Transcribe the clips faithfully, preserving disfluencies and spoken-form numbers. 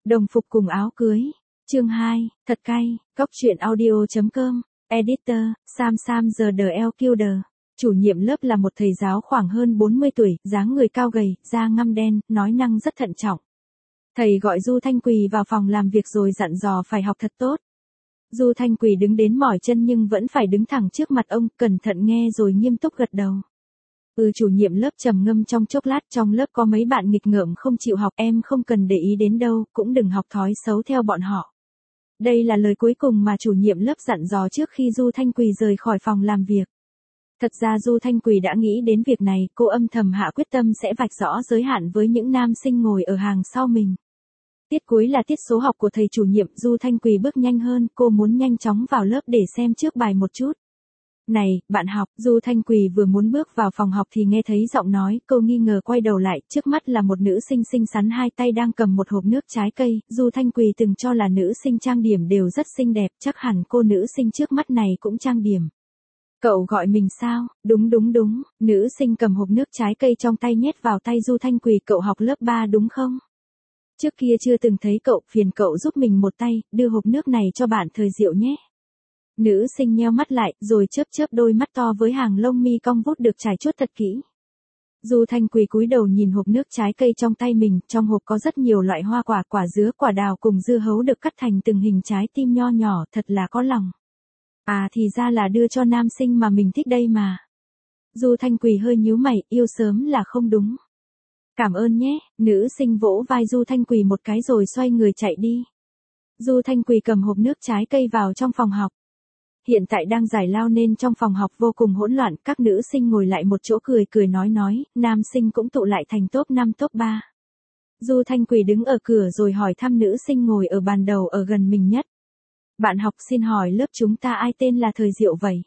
Đồng phục cùng áo cưới. Chương hai, thật cay, góc truyện audio chấm com, editor, Sam Sam the L Killer. Chủ nhiệm lớp là một thầy giáo khoảng hơn bốn mươi tuổi, dáng người cao gầy, da ngăm đen, nói năng rất thận trọng. Thầy gọi Du Thanh Quỳ vào phòng làm việc rồi dặn dò phải học thật tốt. Du Thanh Quỳ đứng đến mỏi chân nhưng vẫn phải đứng thẳng trước mặt ông, cẩn thận nghe rồi nghiêm túc gật đầu. Ừ, chủ nhiệm lớp trầm ngâm trong chốc lát, trong lớp có mấy bạn nghịch ngợm không chịu học, em không cần để ý đến đâu, cũng đừng học thói xấu theo bọn họ. Đây là lời cuối cùng mà chủ nhiệm lớp dặn dò trước khi Du Thanh Quỳ rời khỏi phòng làm việc. Thật ra Du Thanh Quỳ đã nghĩ đến việc này, cô âm thầm hạ quyết tâm sẽ vạch rõ giới hạn với những nam sinh ngồi ở hàng sau mình. Tiết cuối là tiết số học của thầy chủ nhiệm, Du Thanh Quỳ bước nhanh hơn, cô muốn nhanh chóng vào lớp để xem trước bài một chút. Này, bạn học, Du Thanh Quỳ vừa muốn bước vào phòng học thì nghe thấy giọng nói, cô nghi ngờ quay đầu lại, trước mắt là một nữ sinh xinh xắn hai tay đang cầm một hộp nước trái cây, Du Thanh Quỳ từng cho là nữ sinh trang điểm đều rất xinh đẹp, chắc hẳn cô nữ sinh trước mắt này cũng trang điểm. Cậu gọi mình sao? Đúng đúng đúng, nữ sinh cầm hộp nước trái cây trong tay nhét vào tay Du Thanh Quỳ, cậu học lớp ba đúng không? Trước kia chưa từng thấy cậu, phiền cậu giúp mình một tay, đưa hộp nước này cho bạn Thời Diệu nhé. Nữ sinh nheo mắt lại, rồi chớp chớp đôi mắt to với hàng lông mi cong vút được trải chuốt thật kỹ. Du Thanh Quỳ cúi đầu nhìn hộp nước trái cây trong tay mình, trong hộp có rất nhiều loại hoa quả, quả dứa, quả đào cùng dưa hấu được cắt thành từng hình trái tim nho nhỏ, thật là có lòng. À thì ra là đưa cho nam sinh mà mình thích đây mà. Du Thanh Quỳ hơi nhíu mày, yêu sớm là không đúng. Cảm ơn nhé, nữ sinh vỗ vai Du Thanh Quỳ một cái rồi xoay người chạy đi. Du Thanh Quỳ cầm hộp nước trái cây vào trong phòng học. Hiện tại đang giải lao nên trong phòng học vô cùng hỗn loạn, các nữ sinh ngồi lại một chỗ cười cười nói nói, nam sinh cũng tụ lại thành top năm top ba. Du Thanh Quỳ đứng ở cửa rồi hỏi thăm nữ sinh ngồi ở bàn đầu ở gần mình nhất. Bạn học, xin hỏi lớp chúng ta ai tên là Thời Diệu vậy?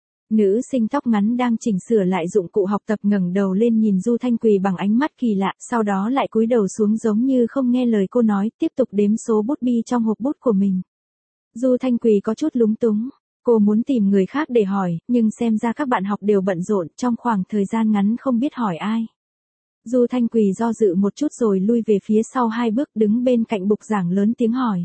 Nữ sinh tóc ngắn đang chỉnh sửa lại dụng cụ học tập ngẩng đầu lên nhìn Du Thanh Quỳ bằng ánh mắt kỳ lạ, sau đó lại cúi đầu xuống giống như không nghe lời cô nói, tiếp tục đếm số bút bi trong hộp bút của mình. Du Thanh Quỳ có chút lúng túng. Cô muốn tìm người khác để hỏi, nhưng xem ra các bạn học đều bận rộn, trong khoảng thời gian ngắn không biết hỏi ai. Du Thanh Quỳ do dự một chút rồi lui về phía sau hai bước, đứng bên cạnh bục giảng lớn tiếng hỏi.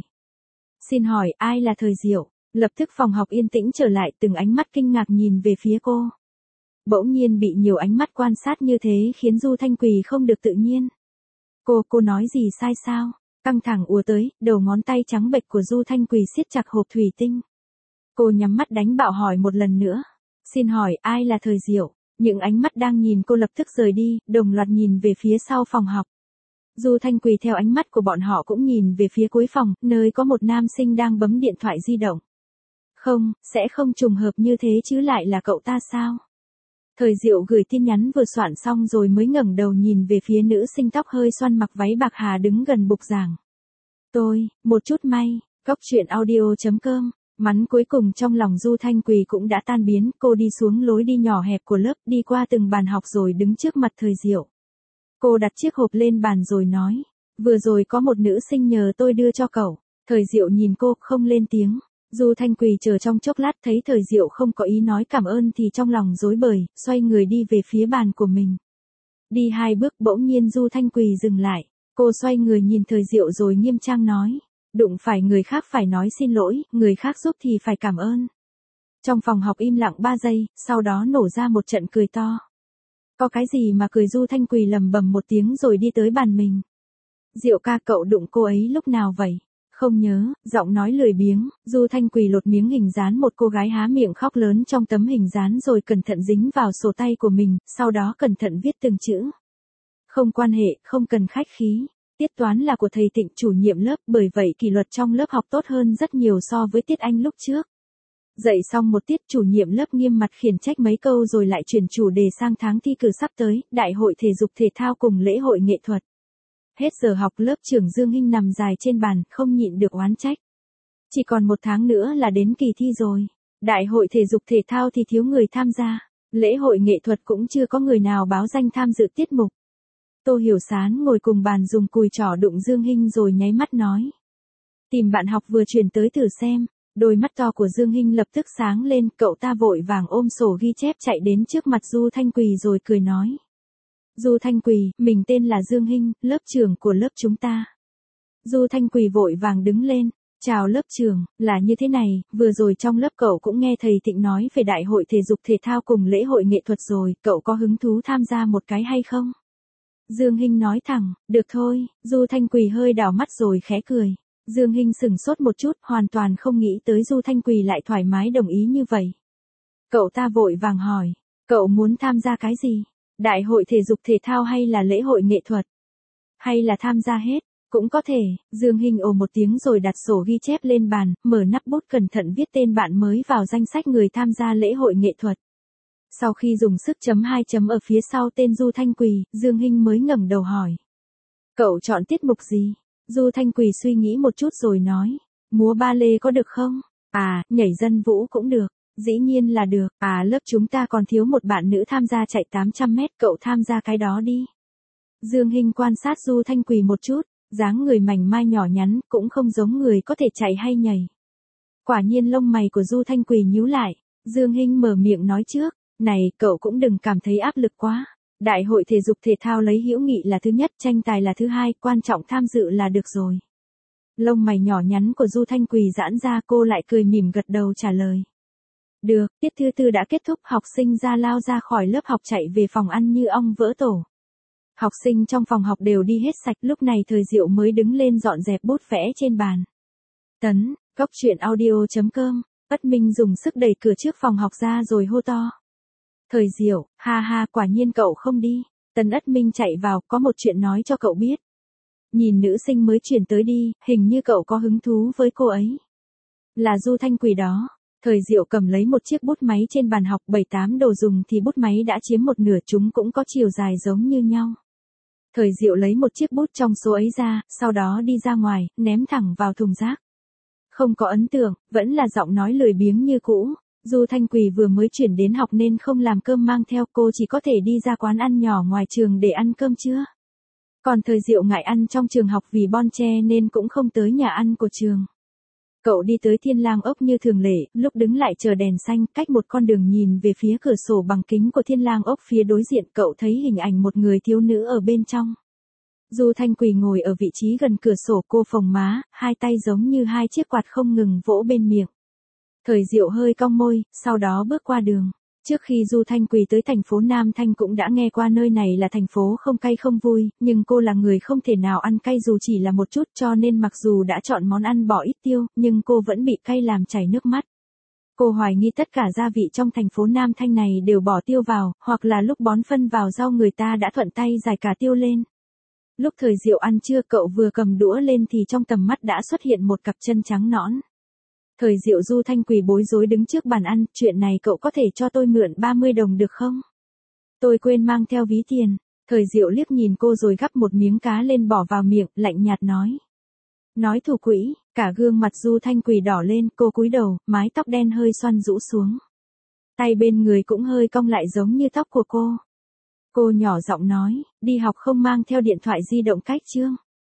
Xin hỏi, ai là Thời Diệu? Lập tức phòng học yên tĩnh trở lại, từng ánh mắt kinh ngạc nhìn về phía cô. Bỗng nhiên bị nhiều ánh mắt quan sát như thế khiến Du Thanh Quỳ không được tự nhiên. Cô, cô nói gì sai sao? Căng thẳng ùa tới, đầu ngón tay trắng bệch của Du Thanh Quỳ siết chặt hộp thủy tinh. Cô nhắm mắt đánh bạo hỏi một lần nữa. Xin hỏi, ai là Thời Diệu? Những ánh mắt đang nhìn cô lập tức rời đi, đồng loạt nhìn về phía sau phòng học. Du Thanh Quỳ theo ánh mắt của bọn họ cũng nhìn về phía cuối phòng, nơi có một nam sinh đang bấm điện thoại di động. Không, sẽ không trùng hợp như thế chứ, lại là cậu ta sao? Thời Diệu gửi tin nhắn vừa soạn xong rồi mới ngẩng đầu nhìn về phía nữ sinh tóc hơi xoăn mặc váy bạc hà đứng gần bục giảng. Tôi, một chút may, góc truyện audio chấm com. Mắn cuối cùng trong lòng Du Thanh Quỳ cũng đã tan biến, cô đi xuống lối đi nhỏ hẹp của lớp, đi qua từng bàn học rồi đứng trước mặt Thời Diệu. Cô đặt chiếc hộp lên bàn rồi nói, vừa rồi có một nữ sinh nhờ tôi đưa cho cậu. Thời Diệu nhìn cô, không lên tiếng. Du Thanh Quỳ chờ trong chốc lát thấy Thời Diệu không có ý nói cảm ơn thì trong lòng rối bời, xoay người đi về phía bàn của mình. Đi hai bước bỗng nhiên Du Thanh Quỳ dừng lại, cô xoay người nhìn Thời Diệu rồi nghiêm trang nói. Đụng phải người khác phải nói xin lỗi, người khác giúp thì phải cảm ơn. Trong phòng học im lặng ba giây, sau đó nổ ra một trận cười to. Có cái gì mà cười? Du Thanh Quỳ lầm bầm một tiếng rồi đi tới bàn mình. Diệu ca, cậu đụng cô ấy lúc nào vậy? Không nhớ, giọng nói lười biếng, Du Thanh Quỳ lột miếng hình dán một cô gái há miệng khóc lớn trong tấm hình dán rồi cẩn thận dính vào sổ tay của mình, sau đó cẩn thận viết từng chữ. Không quan hệ, không cần khách khí. Tiết toán là của thầy Tịnh, chủ nhiệm lớp, bởi vậy kỷ luật trong lớp học tốt hơn rất nhiều so với tiết Anh lúc trước. Dạy xong một tiết, chủ nhiệm lớp nghiêm mặt khiển trách mấy câu rồi lại chuyển chủ đề sang tháng thi cử sắp tới, đại hội thể dục thể thao cùng lễ hội nghệ thuật. Hết giờ học, lớp trưởng Dương Hinh nằm dài trên bàn, không nhịn được oán trách. Chỉ còn một tháng nữa là đến kỳ thi rồi. Đại hội thể dục thể thao thì thiếu người tham gia. Lễ hội nghệ thuật cũng chưa có người nào báo danh tham dự tiết mục. Tô Hiểu Sán ngồi cùng bàn dùng cùi trỏ đụng Dương Hinh rồi nháy mắt nói. Tìm bạn học vừa chuyển tới thử xem. Đôi mắt to của Dương Hinh lập tức sáng lên, cậu ta vội vàng ôm sổ ghi chép chạy đến trước mặt Du Thanh Quỳ rồi cười nói. Du Thanh Quỳ, mình tên là Dương Hinh, lớp trưởng của lớp chúng ta. Du Thanh Quỳ vội vàng đứng lên. Chào lớp trưởng, là như thế này, vừa rồi trong lớp cậu cũng nghe thầy Thịnh nói về đại hội thể dục thể thao cùng lễ hội nghệ thuật rồi, cậu có hứng thú tham gia một cái hay không? Dương Hinh nói thẳng, được thôi, Du Thanh Quỳ hơi đảo mắt rồi khẽ cười. Dương Hinh sừng sốt một chút, hoàn toàn không nghĩ tới Du Thanh Quỳ lại thoải mái đồng ý như vậy. Cậu ta vội vàng hỏi, cậu muốn tham gia cái gì? Đại hội thể dục thể thao hay là lễ hội nghệ thuật? Hay là tham gia hết? Cũng có thể, Dương Hinh ồ một tiếng rồi đặt sổ ghi chép lên bàn, mở nắp bút cẩn thận viết tên bạn mới vào danh sách người tham gia lễ hội nghệ thuật. Sau khi dùng sức chấm hai chấm ở phía sau tên Du Thanh Quỳ, Dương Hinh mới ngẩng đầu hỏi. Cậu chọn tiết mục gì? Du Thanh Quỳ suy nghĩ một chút rồi nói. Múa ba lê có được không? À, nhảy dân vũ cũng được. Dĩ nhiên là được. À, lớp chúng ta còn thiếu một bạn nữ tham gia chạy tám trăm mét, cậu tham gia cái đó đi. Dương Hinh quan sát Du Thanh Quỳ một chút, dáng người mảnh mai nhỏ nhắn, cũng không giống người có thể chạy hay nhảy. Quả nhiên lông mày của Du Thanh Quỳ nhíu lại, Dương Hinh mở miệng nói trước, này, cậu cũng đừng cảm thấy áp lực quá. Đại hội thể dục thể thao lấy hữu nghị là thứ nhất, tranh tài là thứ hai, quan trọng tham dự là được rồi. Lông mày nhỏ nhắn của Du Thanh Quỳ giãn ra, cô lại cười mỉm gật đầu trả lời. Được, tiết thứ tư đã kết thúc, học sinh ra lao ra khỏi lớp học chạy về phòng ăn như ong vỡ tổ. Học sinh trong phòng học đều đi hết sạch, lúc này Thời Diệu mới đứng lên dọn dẹp bút vẽ trên bàn. Tấn, góc truyện audio chấm com, Ất Minh dùng sức đẩy cửa trước phòng học ra rồi hô to. Thời Diệu, ha ha, quả nhiên cậu không đi. Tần Ất Minh chạy vào, có một chuyện nói cho cậu biết. Nhìn nữ sinh mới chuyển tới đi, hình như cậu có hứng thú với cô ấy. Là Du Thanh Quỳ đó. Thời Diệu cầm lấy một chiếc bút máy trên bàn học, bảy tám đồ dùng thì bút máy đã chiếm một nửa, chúng cũng có chiều dài giống như nhau. Thời Diệu lấy một chiếc bút trong số ấy ra, sau đó đi ra ngoài, ném thẳng vào thùng rác. Không có ấn tượng, vẫn là giọng nói lười biếng như cũ. Du Thanh Quỳ vừa mới chuyển đến học nên không làm cơm mang theo, cô chỉ có thể đi ra quán ăn nhỏ ngoài trường để ăn cơm trưa. Còn Thời Diệu ngại ăn trong trường học vì bon che nên cũng không tới nhà ăn của trường. Cậu đi tới Thiên Lang ốc như thường lệ, lúc đứng lại chờ đèn xanh, cách một con đường nhìn về phía cửa sổ bằng kính của Thiên Lang ốc phía đối diện, cậu thấy hình ảnh một người thiếu nữ ở bên trong. Du Thanh Quỳ ngồi ở vị trí gần cửa sổ, cô phồng má, hai tay giống như hai chiếc quạt không ngừng vỗ bên miệng. Thời Diệu hơi cong môi, sau đó bước qua đường. Trước khi Du Thanh Quỳ tới thành phố Nam Thanh cũng đã nghe qua nơi này là thành phố không cay không vui, nhưng cô là người không thể nào ăn cay dù chỉ là một chút, cho nên mặc dù đã chọn món ăn bỏ ít tiêu, nhưng cô vẫn bị cay làm chảy nước mắt. Cô hoài nghi tất cả gia vị trong thành phố Nam Thanh này đều bỏ tiêu vào, hoặc là lúc bón phân vào rau người ta đã thuận tay rải cả tiêu lên. Lúc Thời Diệu ăn trưa, cậu vừa cầm đũa lên thì trong tầm mắt đã xuất hiện một cặp chân trắng nõn. Thời Diệu. Du Thanh Quỳ bối rối đứng trước bàn ăn, chuyện này cậu có thể cho tôi mượn ba mươi đồng được không? Tôi quên mang theo ví tiền. Thời Diệu liếc nhìn cô rồi gắp một miếng cá lên bỏ vào miệng, lạnh nhạt nói. Nói thủ quỹ, cả gương mặt Du Thanh Quỳ đỏ lên, cô cúi đầu, mái tóc đen hơi xoăn rũ xuống. Tay bên người cũng hơi cong lại giống như tóc của cô. Cô nhỏ giọng nói, đi học không mang theo điện thoại di động cách chương.